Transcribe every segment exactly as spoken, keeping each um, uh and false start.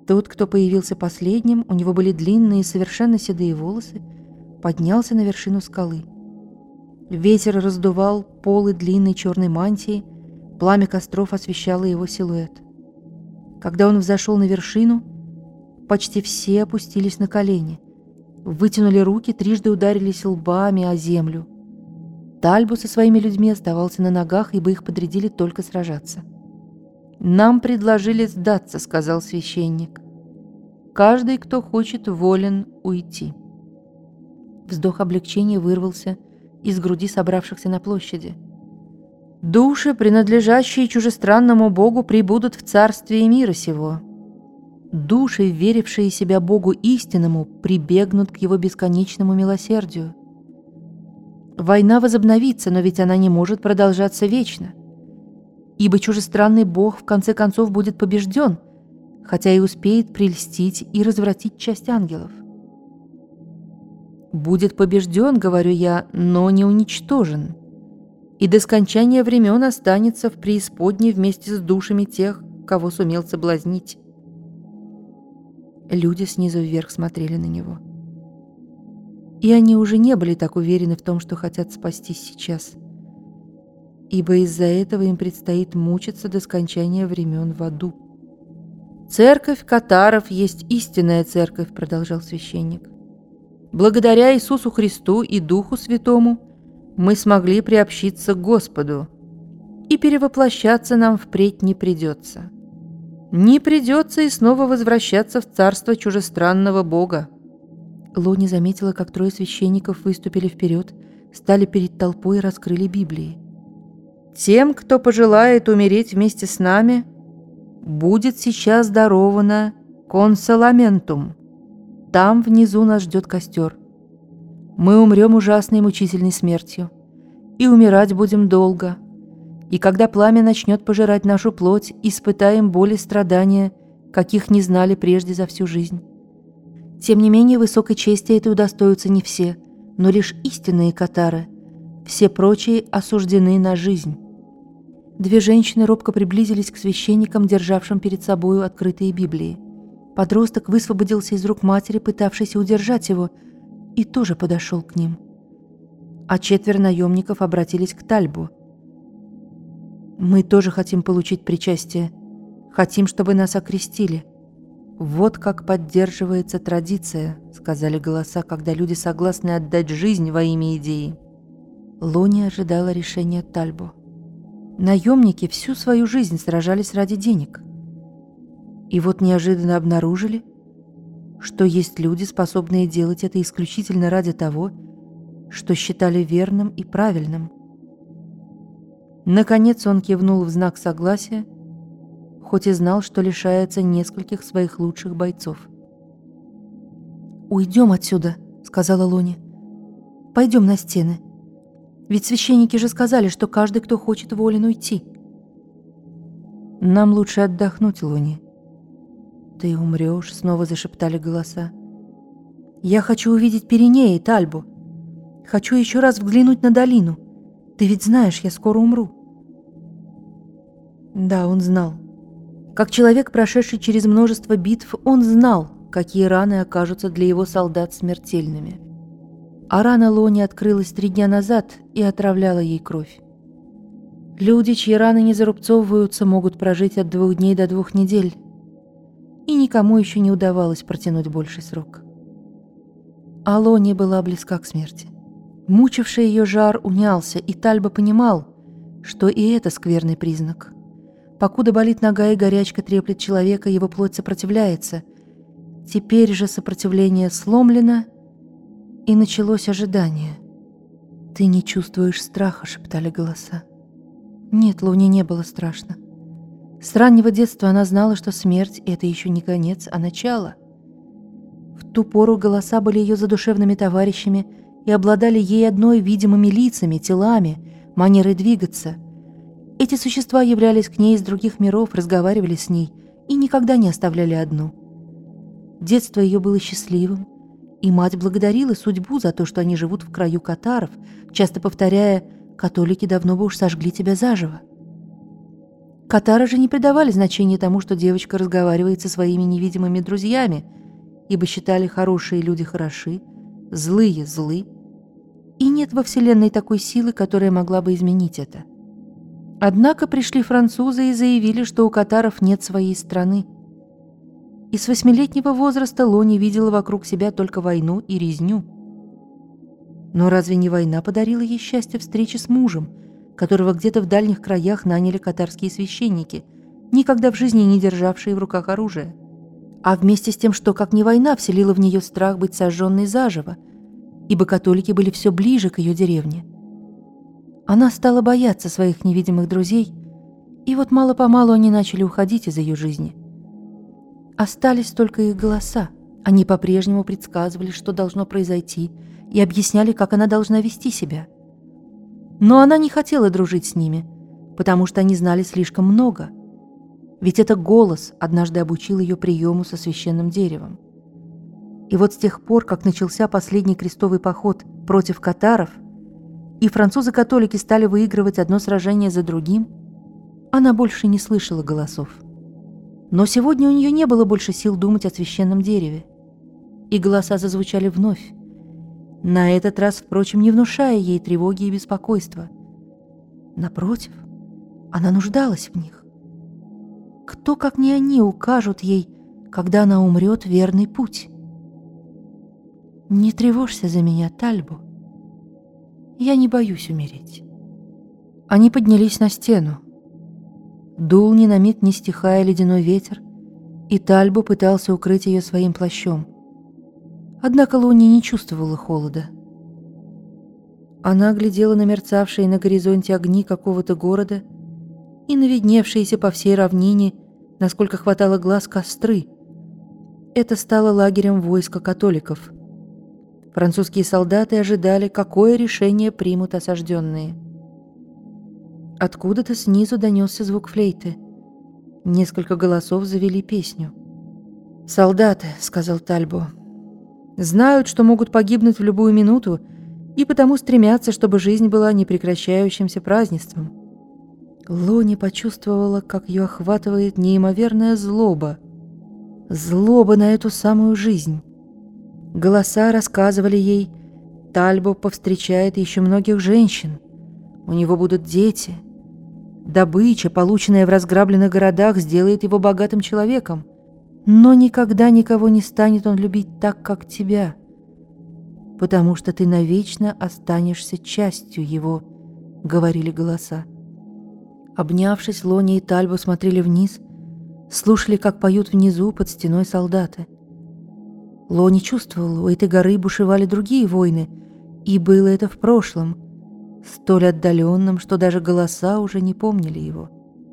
Тот, кто появился последним, у него были длинные, совершенно седые волосы, поднялся на вершину скалы. Ветер раздувал полы длинной черной мантии, пламя костров освещало его силуэт. Когда он взошел на вершину, почти все опустились на колени, вытянули руки, трижды ударились лбами о землю. Тальбу со своими людьми оставался на ногах, ибо их подрядили только сражаться. «Нам предложили сдаться», — сказал священник. «Каждый, кто хочет, волен уйти». Вздох облегчения вырвался из груди собравшихся на площади. «Души, принадлежащие чужестранному Богу, прибудут в царствие мира сего. Души, верившие себя Богу истинному, прибегнут к его бесконечному милосердию. Война возобновится, но ведь она не может продолжаться вечно, ибо чужестранный Бог в конце концов будет побежден, хотя и успеет прельстить и развратить часть ангелов. Будет побежден, говорю я, но не уничтожен, и до скончания времен останется в преисподней вместе с душами тех, кого сумел соблазнить». Люди снизу вверх смотрели на него. И они уже не были так уверены в том, что хотят спастись сейчас, ибо из-за этого им предстоит мучиться до скончания времен в аду. «Церковь катаров есть истинная церковь», — продолжал священник. «Благодаря Иисусу Христу и Духу Святому мы смогли приобщиться к Господу, и перевоплощаться нам впредь не придется. Не придется и снова возвращаться в царство чужестранного Бога». Лони заметила, как трое священников выступили вперед, стали перед толпой и раскрыли Библии. «Тем, кто пожелает умереть вместе с нами, будет сейчас даровано консоламентум. Там внизу нас ждет костер. Мы умрем ужасной мучительной смертью, и умирать будем долго. И когда пламя начнет пожирать нашу плоть, испытаем боль и страдания, каких не знали прежде за всю жизнь. Тем не менее, высокой чести этой удостоятся не все, но лишь истинные катары. Все прочие осуждены на жизнь». Две женщины робко приблизились к священникам, державшим перед собою открытые Библии. Подросток высвободился из рук матери, пытавшейся удержать его, и тоже подошел к ним. А четверо наемников обратились к Тальбу. «Мы тоже хотим получить причастие. Хотим, чтобы нас окрестили». «Вот как поддерживается традиция», — сказали голоса, когда люди согласны отдать жизнь во имя идеи. Лони ожидала решения Тальбу. Наемники всю свою жизнь сражались ради денег. И вот неожиданно обнаружили, что есть люди, способные делать это исключительно ради того, что считали верным и правильным. Наконец он кивнул в знак согласия, хоть и знал, что лишается нескольких своих лучших бойцов. «Уйдем отсюда», — сказала Лони. «Пойдем на стены. Ведь священники же сказали, что каждый, кто хочет, волен уйти». «Нам лучше отдохнуть, Лони». «Ты умрешь», — снова зашептали голоса. «Я хочу увидеть Пиренеи, Тальбу. Хочу еще раз взглянуть на долину. Ты ведь знаешь, я скоро умру». Да, он знал. Как человек, прошедший через множество битв, он знал, какие раны окажутся для его солдат смертельными. А рана Лони открылась три дня назад и отравляла ей кровь. Люди, чьи раны не зарубцовываются, могут прожить от двух дней до двух недель. И никому еще не удавалось протянуть больший срок. А Лони была близка к смерти. Мучивший ее жар унялся, и Тальба понимал, что и это скверный признак. Покуда болит нога и горячка треплет человека, его плоть сопротивляется. Теперь же сопротивление сломлено, и началось ожидание. «Ты не чувствуешь страха», — шептали голоса. Нет, Луне не было страшно. С раннего детства она знала, что смерть — это еще не конец, а начало. В ту пору голоса были ее задушевными товарищами и обладали ей одной видимыми лицами, телами, манерой двигаться. Эти существа являлись к ней из других миров, разговаривали с ней и никогда не оставляли одну. Детство ее было счастливым, и мать благодарила судьбу за то, что они живут в краю катаров, часто повторяя: «Католики давно бы уж сожгли тебя заживо». Катары же не придавали значения тому, что девочка разговаривает со своими невидимыми друзьями, ибо считали хорошие люди хороши, злые злы, и нет во Вселенной такой силы, которая могла бы изменить это. Однако пришли французы и заявили, что у катаров нет своей страны. И с восьмилетнего возраста Лони видела вокруг себя только войну и резню. Но разве не война подарила ей счастье встречи с мужем, которого где-то в дальних краях наняли катарские священники, никогда в жизни не державшие в руках оружие? А вместе с тем, что, как не война, вселила в нее страх быть сожженной заживо, ибо католики были все ближе к ее деревне. Она стала бояться своих невидимых друзей, и вот мало-помалу они начали уходить из ее жизни. Остались только их голоса. Они по-прежнему предсказывали, что должно произойти, и объясняли, как она должна вести себя. Но она не хотела дружить с ними, потому что они знали слишком много. Ведь это голос однажды обучил ее приему со священным деревом. И вот с тех пор, как начался последний крестовый поход против катаров, и французы-католики стали выигрывать одно сражение за другим, она больше не слышала голосов. Но сегодня у нее не было больше сил думать о священном дереве. И голоса зазвучали вновь, на этот раз, впрочем, не внушая ей тревоги и беспокойства. Напротив, она нуждалась в них. Кто, как не они, укажут ей, когда она умрет, верный путь? «Не тревожься за меня, Тальбо. Я не боюсь умереть». Они поднялись на стену. Дул ни на миг не стихая ледяной ветер, и Тальбо пытался укрыть ее своим плащом. Однако Лони не чувствовала холода. Она глядела на мерцавшие на горизонте огни какого-то города и на видневшиеся по всей равнине, насколько хватало глаз, костры. Это стало лагерем войска католиков. Французские солдаты ожидали, какое решение примут осажденные. Откуда-то снизу донесся звук флейты. Несколько голосов завели песню. «Солдаты», — сказал Тальбо, — «знают, что могут погибнуть в любую минуту, и потому стремятся, чтобы жизнь была непрекращающимся празднеством». Лони почувствовала, как ее охватывает неимоверная злоба. Злоба на эту самую жизнь. Голоса рассказывали ей, Тальбо повстречает еще многих женщин, у него будут дети. Добыча, полученная в разграбленных городах, сделает его богатым человеком. Но никогда никого не станет он любить так, как тебя, потому что ты навечно останешься частью его, — говорили голоса. Обнявшись, Лони и Тальбо смотрели вниз, слушали, как поют внизу под стеной солдаты. Лони чувствовал, у этой горы бушевали другие войны, и было это в прошлом, столь отдаленном, что даже голоса уже не помнили его.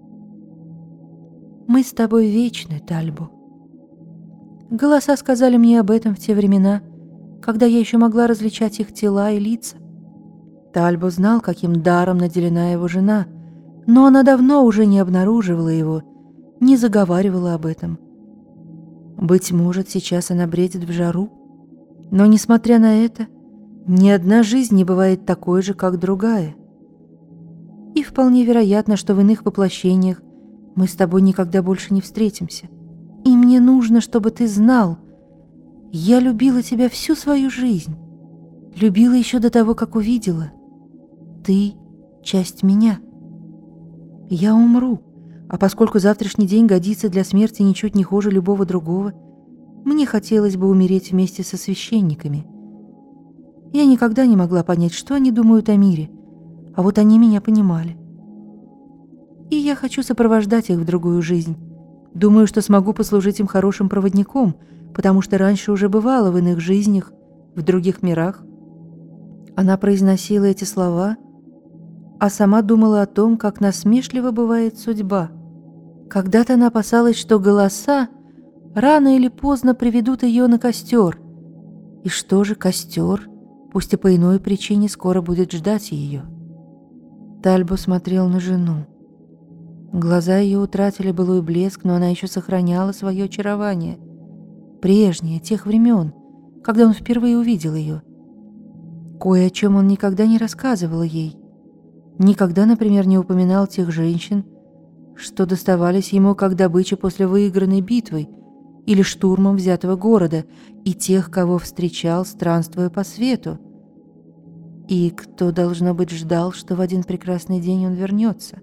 «Мы с тобой вечны, Тальбо. Голоса сказали мне об этом в те времена, когда я еще могла различать их тела и лица. Тальбо знал, каким даром наделена его жена, но она давно уже не обнаруживала его, не заговаривала об этом. Быть может, сейчас она бредит в жару, но, несмотря на это, ни одна жизнь не бывает такой же, как другая. И вполне вероятно, что в иных воплощениях мы с тобой никогда больше не встретимся. И мне нужно, чтобы ты знал, я любила тебя всю свою жизнь, любила еще до того, как увидела. Ты — часть меня. Я умру, а поскольку завтрашний день годится для смерти ничуть не хуже любого другого, мне хотелось бы умереть вместе со священниками. Я никогда не могла понять, что они думают о мире, а вот они меня понимали. И я хочу сопровождать их в другую жизнь. Думаю, что смогу послужить им хорошим проводником, потому что раньше уже бывала в иных жизнях, в других мирах». Она произносила эти слова, а сама думала о том, как насмешлива бывает судьба. Когда-то она опасалась, что голоса рано или поздно приведут ее на костер. И что же костер, пусть и по иной причине, скоро будет ждать ее? Тальбо смотрел на жену. Глаза ее утратили былой блеск, но она еще сохраняла свое очарование. Прежнее, тех времен, когда он впервые увидел ее. Кое о чем он никогда не рассказывал ей. Никогда, например, не упоминал тех женщин, что доставались ему как добыча после выигранной битвы или штурмом взятого города, и тех, кого встречал, странствуя по свету, и кто, должно быть, ждал, что в один прекрасный день он вернется.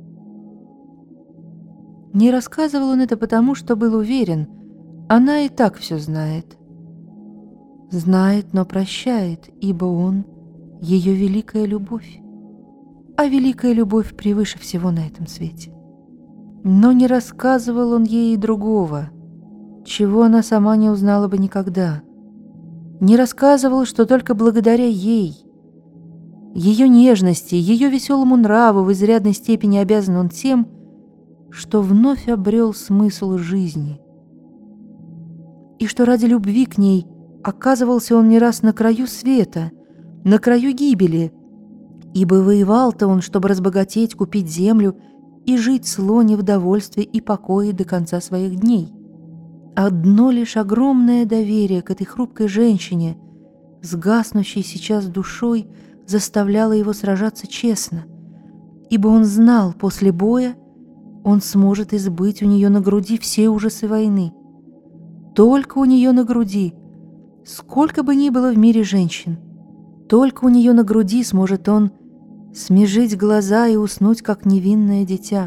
Не рассказывал он это потому, что был уверен, она и так все знает. Знает, но прощает, ибо он — ее великая любовь. А великая любовь превыше всего на этом свете. Но не рассказывал он ей и другого, чего она сама не узнала бы никогда. Не рассказывал, что только благодаря ей, ее нежности, ее веселому нраву в изрядной степени обязан он тем, что вновь обрел смысл жизни. И что ради любви к ней оказывался он не раз на краю света, на краю гибели, ибо воевал-то он, чтобы разбогатеть, купить землю и жить слоне в довольстве и покое до конца своих дней. Одно лишь огромное доверие к этой хрупкой женщине, с гаснущей сейчас душой, заставляло его сражаться честно, ибо он знал, после боя он сможет избыть у нее на груди все ужасы войны. Только у нее на груди, сколько бы ни было в мире женщин, только у нее на груди сможет он смежить глаза и уснуть, как невинное дитя.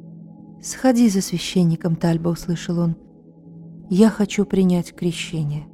«Сходи за священником, Тальба», — услышал он. «Я хочу принять крещение».